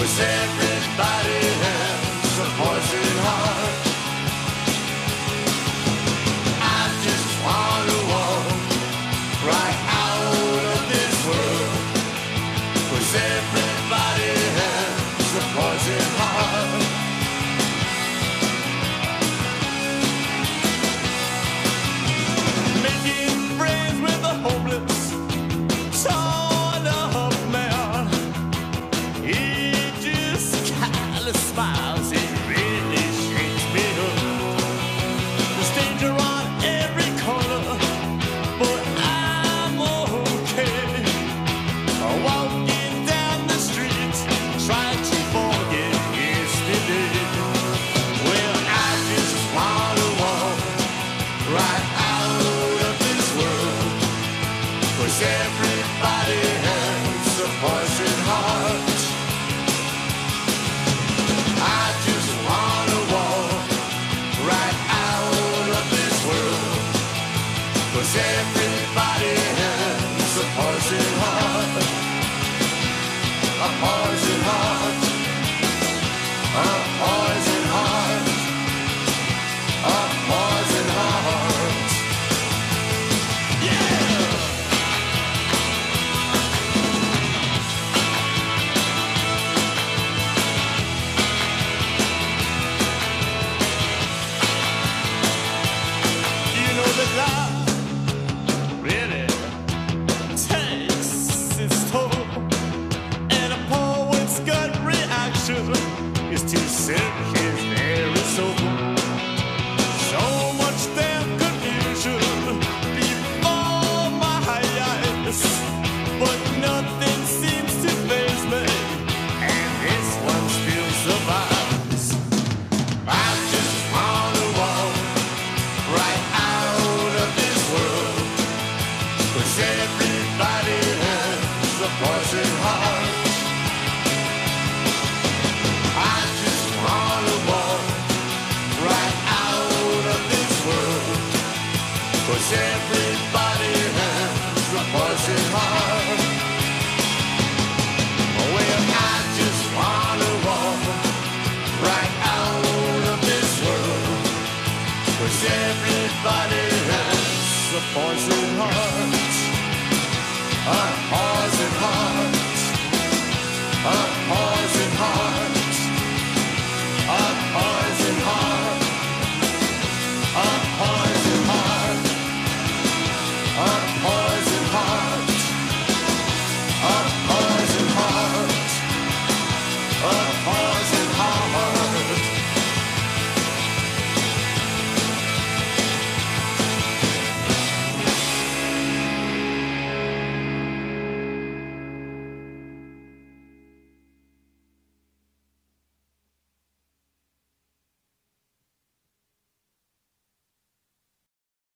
everybody has a poison heart. I just wanna walk right out of this world, 'cause everybody has a poison heart. Making friends with the homeless, torn up man. He just kinda smiles, it really shakes me up. There's danger on every corner, but I'm okay. Walking down the street, trying to forget yesterday. Well, I just wanna walk right out of this world, 'cause everybody has a poison heart. I just wanna walk right out of this world, 'cause everybody has a poison heart. A poison heart. A poison heart. A poison heart. Yeah! You know that love really takes its toll, and a poet's gut reaction is to sip his very soul. So much damn confusion before my eyes, but nothing seems to faze me, and this one still survives. I just wanna walk right out of this world, 'cause everybody has a poison heart. I just wanna walk right out of this world, 'cause everybody has a poison heart. Well, I just wanna walk right out of this world, 'cause everybody has a poison